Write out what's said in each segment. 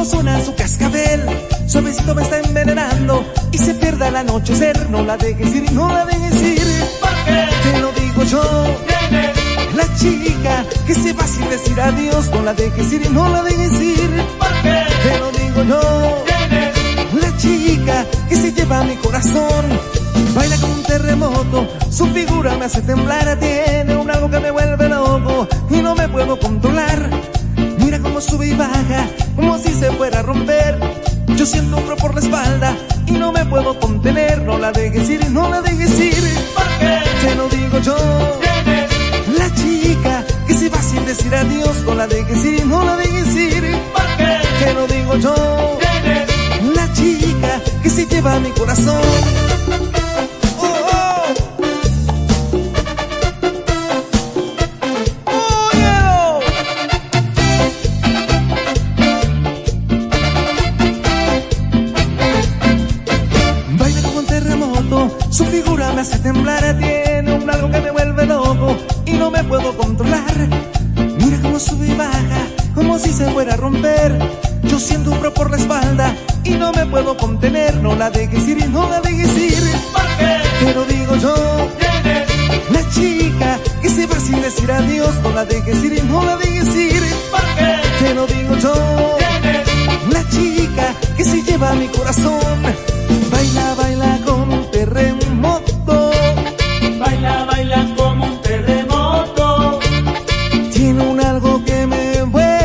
como suena su cascabel, suavecito me está envenenando y se pierde al anochecer. No la dejes ir, no la dejes ir, porque te lo digo yo. ¿quién es? La chica que se va sin decir adiós, no la dejes ir, no la dejes ir, porque te lo digo yo. ¿quién es? La chica que se lleva mi corazón, baila como un terremoto, su figura me hace temblar, tiene un algo que me vuelve loco y no me puedo controlar. Mira cómo sube y baja, como si se fuera a romper. Yo siento un frío por la espalda y no me puedo contener. No la dejes ir, no la dejes ir, porque te lo digo yo. ¿quién es? La chica que se va sin decir adiós, no la dejes ir, no la dejes ir, porque te lo digo yo. ¿quién es? La chica que se lleva mi corazón. Su figura me hace temblar, tiene un algo que me vuelve loco y no me puedo controlar. Mira cómo sube y baja, como si se fuera a romper. Yo siento un frío por la espalda y no me puedo contener. No la dejes ir, no la dejes ir, porque te lo digo yo. ¿quién es? La chica que se va sin decir adiós, no la dejes ir, no la dejes ir, porque te lo digo yo. ¿quién es? La chica que se lleva mi corazón, baila, baila como un terremoto. Baila, baila como un terremoto. Tiene un algo que me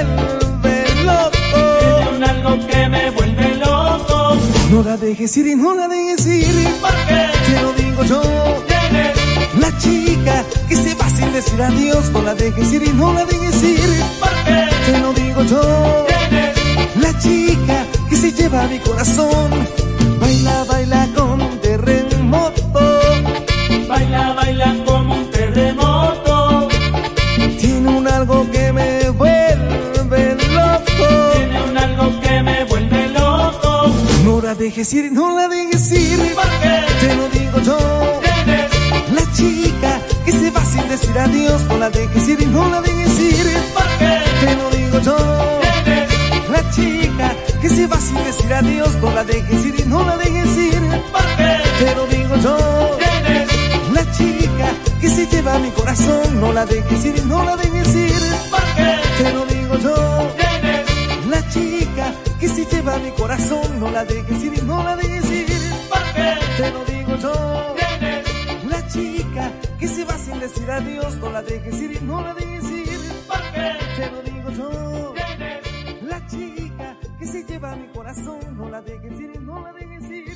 vuelve loco. Tiene un algo que me vuelve loco. No la dejes ir y no la dejes ir, porque te lo digo yo. ¿quién es? La chica que se va sin decir adiós, no la dejes ir y no la dejes ir, porque te lo digo yo. ¿quién es? La chica que se lleva mi corazón, baila, baila como un terremoto. Baila, baila como un terremoto. Tiene un algo que me vuelve loco. Tiene un algo que me vuelve loco. No la dejes ir, no la dejes ir, porque te lo digo yo. ¿quién es? La chica que se va sin decir adiós, no la dejes ir, no la dejes ir, porque te lo digo yo. ¿quién es? La chica que se va sin decir adiós, no la dejes ir, no la dejes ir, porque te lo digo yo. ¿quién es? La chica que se lleva mi corazón, no la dejes ir, no la dejes ir, porque te lo digo yo. ¿quién es? La chica que se lleva mi corazón, no la dejes ir, no la dejes ir, porque te lo digo yo. ¿quién es? La chica que se va sin decir adiós, no la dejes ir, no la dejes ir, porque te lo digo yo. ¿quién es? La chica que se lleva mi corazón, no la dejes ir, no la dejes ir.